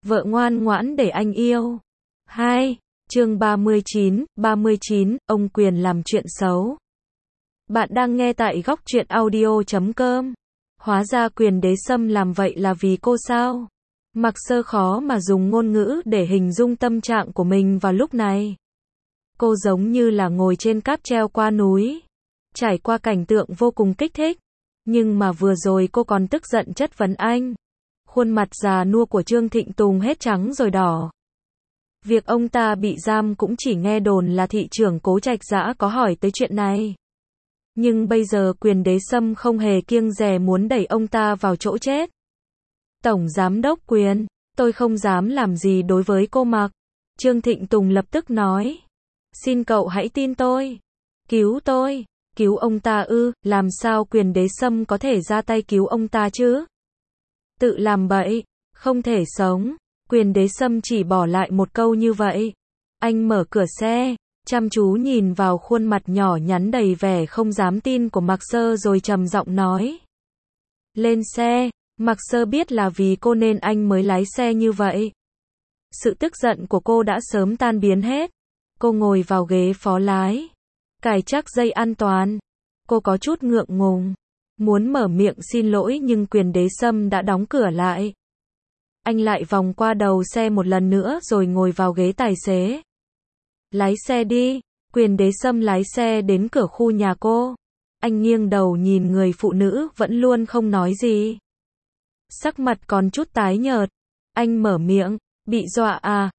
Vợ ngoan ngoãn để anh yêu. 2. Chương 39, ông Quyền làm chuyện xấu. Bạn đang nghe tại góc truyện audio.com. Hóa ra Quyền Đế Sâm làm vậy là vì cô sao? Mạc Sơ khó mà dùng ngôn ngữ để hình dung tâm trạng của mình vào lúc này. Cô giống như là ngồi trên cáp treo qua núi, trải qua cảnh tượng vô cùng kích thích. Nhưng mà vừa rồi cô còn tức giận chất vấn anh. Khuôn mặt già nua của Trương Thịnh Tùng hết trắng rồi đỏ. Việc ông ta bị giam cũng chỉ nghe đồn là thị trưởng Cố Trạch Dã có hỏi tới chuyện này. Nhưng bây giờ Quyền Đế Sâm không hề kiêng dè muốn đẩy ông ta vào chỗ chết. Tổng Giám đốc Quyền, tôi không dám làm gì đối với cô Mạc. Trương Thịnh Tùng lập tức nói. Xin cậu hãy tin tôi. Cứu tôi. Cứu ông ta ư? Làm sao Quyền Đế Sâm có thể ra tay cứu ông ta chứ? Tự làm bậy, không thể sống. Quyền Đế Sâm chỉ bỏ lại một câu như vậy. Anh mở cửa xe, chăm chú nhìn vào khuôn mặt nhỏ nhắn đầy vẻ không dám tin của Mạc Sơ rồi trầm giọng nói. Lên xe. Mạc Sơ biết là vì cô nên anh mới lái xe như vậy. Sự tức giận của cô đã sớm tan biến hết. Cô ngồi vào ghế phó lái, cài chắc dây an toàn. Cô có chút ngượng ngùng, muốn mở miệng xin lỗi nhưng Quyền Đế Sâm đã đóng cửa lại. Anh lại vòng qua đầu xe một lần nữa rồi ngồi vào ghế tài xế. Lái xe đi. Quyền Đế Sâm lái xe đến cửa khu nhà cô. Anh nghiêng đầu nhìn người phụ nữ vẫn luôn không nói gì. Sắc mặt còn chút tái nhợt. Anh mở miệng, bị dọa à?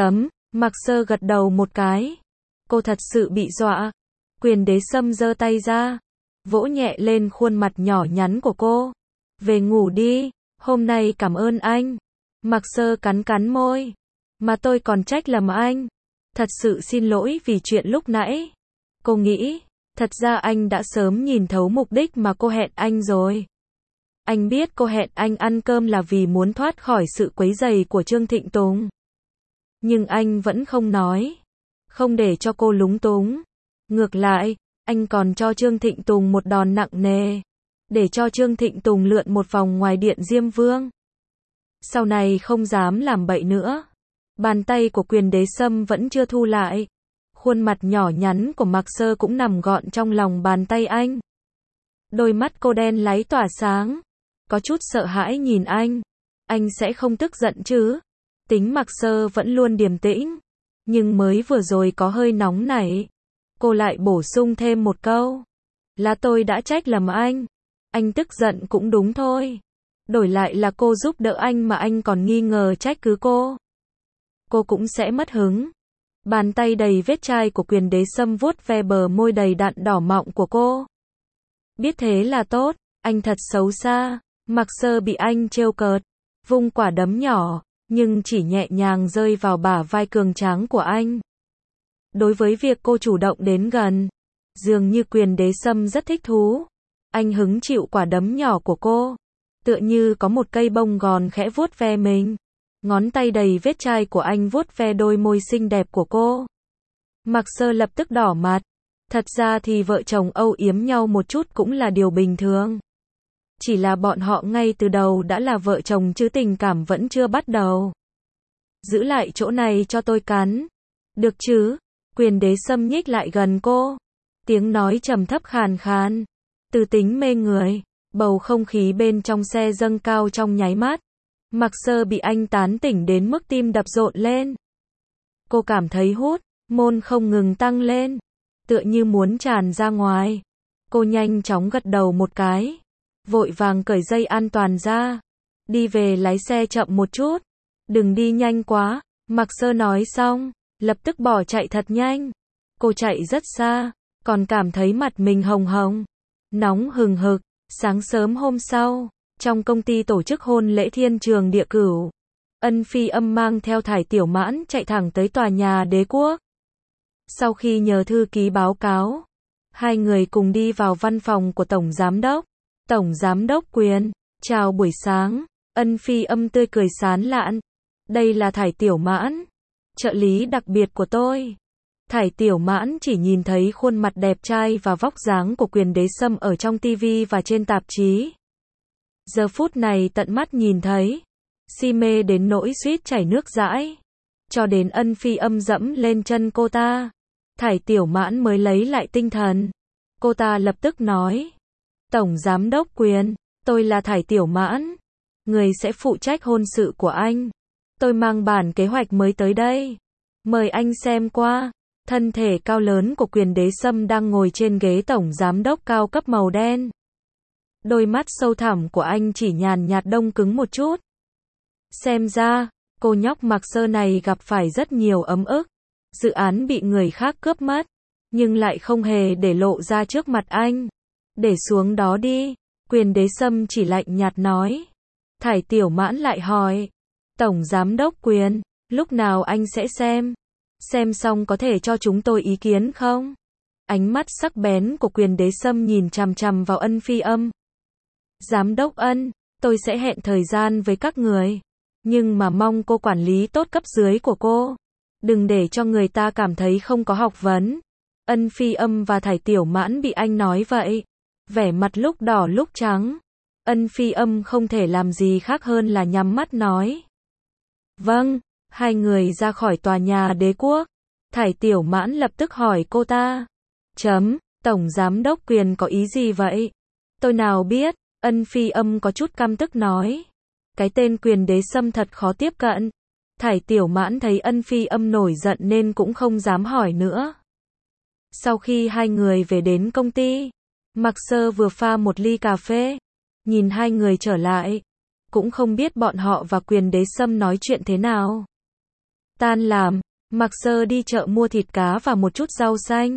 Mạc Sơ gật đầu một cái. Cô thật sự bị dọa. Quyền Đế Sâm giơ tay ra, vỗ nhẹ lên khuôn mặt nhỏ nhắn của cô. Về ngủ đi, hôm nay cảm ơn anh. Mạc Sơ cắn cắn môi. Mà tôi còn trách lầm anh. Thật sự xin lỗi vì chuyện lúc nãy. Cô nghĩ, thật ra anh đã sớm nhìn thấu mục đích mà cô hẹn anh rồi. Anh biết cô hẹn anh ăn cơm là vì muốn thoát khỏi sự quấy rầy của Trương Thịnh Tùng. Nhưng anh vẫn không nói. Không để cho cô lúng túng. Ngược lại, anh còn cho Trương Thịnh Tùng một đòn nặng nề. Để cho Trương Thịnh Tùng lượn một vòng ngoài điện Diêm Vương. Sau này không dám làm bậy nữa. Bàn tay của Quyền Đế Sâm vẫn chưa thu lại. Khuôn mặt nhỏ nhắn của Mạc Sơ cũng nằm gọn trong lòng bàn tay anh. Đôi mắt cô đen láy tỏa sáng. Có chút sợ hãi nhìn anh. Anh sẽ không tức giận chứ? Tính Mạc Sơ vẫn luôn điềm tĩnh. Nhưng mới vừa rồi có hơi nóng nảy. Cô lại bổ sung thêm một câu. Là tôi đã trách lầm anh. Anh tức giận cũng đúng thôi. Đổi lại là cô giúp đỡ anh mà anh còn nghi ngờ trách cứ cô. Cô cũng sẽ mất hứng. Bàn tay đầy vết chai của Quyền Đế Sâm vuốt ve bờ môi đầy đặn đỏ mọng của cô. Biết thế là tốt, anh thật xấu xa. Mạc Sơ bị anh trêu cợt, vung quả đấm nhỏ, nhưng chỉ nhẹ nhàng rơi vào bả vai cường tráng của anh. Đối với việc cô chủ động đến gần, dường như Quyền Đế Sâm rất thích thú. Anh hứng chịu quả đấm nhỏ của cô, tựa như có một cây bông gòn khẽ vuốt ve mình. Ngón tay đầy vết chai của anh vuốt ve đôi môi xinh đẹp của cô. Mạc Sơ lập tức đỏ mặt. Thật ra thì vợ chồng âu yếm nhau một chút cũng là điều bình thường. Chỉ là bọn họ ngay từ đầu đã là vợ chồng chứ tình cảm vẫn chưa bắt đầu. Giữ lại chỗ này cho tôi cắn. Được chứ? Quyền Đế Sâm nhích lại gần cô. Tiếng nói trầm thấp khàn khàn. Từ tính mê người. Bầu không khí bên trong xe dâng cao trong nháy mắt. Mạc Sơ bị anh tán tỉnh đến mức tim đập rộn lên. Cô cảm thấy hút, môn không ngừng tăng lên. Tựa như muốn tràn ra ngoài. Cô nhanh chóng gật đầu một cái. Vội vàng cởi dây an toàn ra. Đi về lái xe chậm một chút. Đừng đi nhanh quá. Mạc Sơ nói xong, lập tức bỏ chạy thật nhanh. Cô chạy rất xa, còn cảm thấy mặt mình hồng hồng. Nóng hừng hực. Sáng sớm hôm sau, trong công ty tổ chức hôn lễ Thiên Trường Địa Cửu. Ân Phi Âm mang theo Thải Tiểu Mãn chạy thẳng tới tòa nhà Đế Quốc. Sau khi nhờ thư ký báo cáo, hai người cùng đi vào văn phòng của Tổng Giám đốc. Tổng Giám đốc Quyền, chào buổi sáng. Ân Phi Âm tươi cười sán lạn. Đây là Thải Tiểu Mãn, trợ lý đặc biệt của tôi. Thải Tiểu Mãn chỉ nhìn thấy khuôn mặt đẹp trai và vóc dáng của Quyền Đế Sâm ở trong TV và trên tạp chí. Giờ phút này tận mắt nhìn thấy. si mê đến nỗi suýt chảy nước dãi. Cho đến Ân Phi Âm dẫm lên chân cô ta, Thải Tiểu Mãn mới lấy lại tinh thần. Cô ta lập tức nói, Tổng Giám đốc Quyền, tôi là Thải Tiểu Mãn, người sẽ phụ trách hôn sự của anh. Tôi mang bản kế hoạch mới tới đây, mời anh xem qua. Thân thể cao lớn của Quyền Đế Sâm đang ngồi trên ghế tổng giám đốc cao cấp màu đen. Đôi mắt sâu thẳm của anh chỉ nhàn nhạt đông cứng một chút. Xem ra, cô nhóc Mạc Sơ này gặp phải rất nhiều ấm ức. Dự án bị người khác cướp mất, nhưng lại không hề để lộ ra trước mặt anh. Để xuống đó đi, Quyền Đế Sâm chỉ lạnh nhạt nói. Thải Tiểu Mãn lại hỏi, Tổng Giám đốc Quyền, lúc nào anh sẽ xem? Xem xong có thể cho chúng tôi ý kiến không? Ánh mắt sắc bén của Quyền Đế Sâm nhìn chằm chằm vào Ân Phi Âm. Giám đốc Ân, tôi sẽ hẹn thời gian với các người. Nhưng mà mong cô quản lý tốt cấp dưới của cô. Đừng để cho người ta cảm thấy không có học vấn. Ân Phi Âm và Thải Tiểu Mãn bị anh nói vậy. Vẻ mặt lúc đỏ lúc trắng. Ân Phi Âm không thể làm gì khác hơn là nhắm mắt nói. Vâng, hai người ra khỏi tòa nhà đế quốc. Thải Tiểu Mãn lập tức hỏi cô ta. Tổng Giám đốc Quyền có ý gì vậy? Tôi nào biết, Ân Phi Âm có chút căm tức nói. Cái tên Quyền Đế Sâm thật khó tiếp cận. Thải Tiểu Mãn thấy Ân Phi Âm nổi giận nên cũng không dám hỏi nữa. Sau khi hai người về đến công ty, Mạc Sơ vừa pha một ly cà phê, nhìn hai người trở lại, cũng không biết bọn họ và Quyền Đế Sâm nói chuyện thế nào. Tan làm, Mạc Sơ đi chợ mua thịt cá và một chút rau xanh.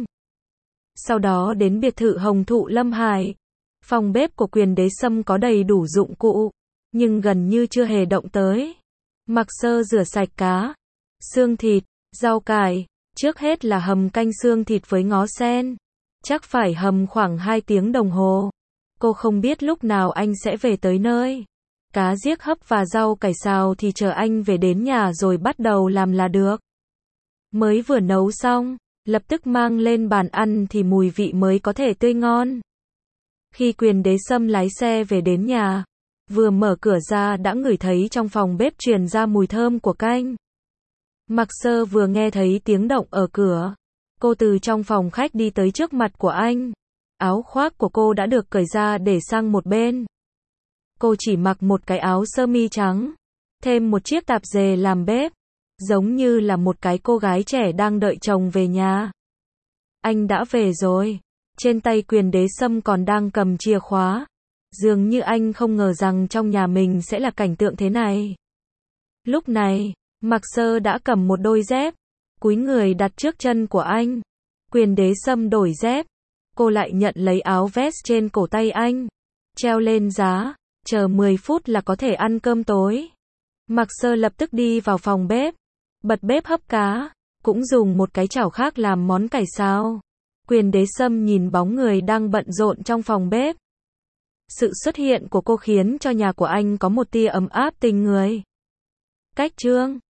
Sau đó đến biệt thự Hồng Thụ Lâm Hải. Phòng bếp của Quyền Đế Sâm có đầy đủ dụng cụ, nhưng gần như chưa hề động tới. Mạc Sơ rửa sạch cá, xương thịt, rau cải, trước hết là hầm canh xương thịt với ngó sen. Chắc phải hầm khoảng 2 tiếng đồng hồ. Cô không biết lúc nào anh sẽ về tới nơi. Cá giếc hấp và rau cải xào thì chờ anh về đến nhà rồi bắt đầu làm là được. Mới vừa nấu xong, lập tức mang lên bàn ăn thì mùi vị mới có thể tươi ngon. Khi Quyền Đế Sâm lái xe về đến nhà, vừa mở cửa ra đã ngửi thấy trong phòng bếp truyền ra mùi thơm của canh. Mạc Sơ vừa nghe thấy tiếng động ở cửa, cô từ trong phòng khách đi tới trước mặt của anh. Áo khoác của cô đã được cởi ra để sang một bên. Cô chỉ mặc một cái áo sơ mi trắng, thêm một chiếc tạp dề làm bếp, giống như là một cái cô gái trẻ đang đợi chồng về nhà. Anh đã về rồi. Trên tay Quyền Đế Sâm còn đang cầm chìa khóa. Dường như anh không ngờ rằng trong nhà mình sẽ là cảnh tượng thế này. Lúc này, Mạc Sơ đã cầm một đôi dép, cúi người đặt trước chân của anh. Quyền Đế Sâm đổi dép, cô lại nhận lấy áo vest trên cổ tay anh, treo lên giá, chờ 10 phút là có thể ăn cơm tối. Mạc Sơ lập tức đi vào phòng bếp, bật bếp hấp cá, cũng dùng một cái chảo khác làm món cải xào. Quyền Đế Sâm nhìn bóng người đang bận rộn trong phòng bếp. Sự xuất hiện của cô khiến cho nhà của anh có một tia ấm áp tình người. Cách chương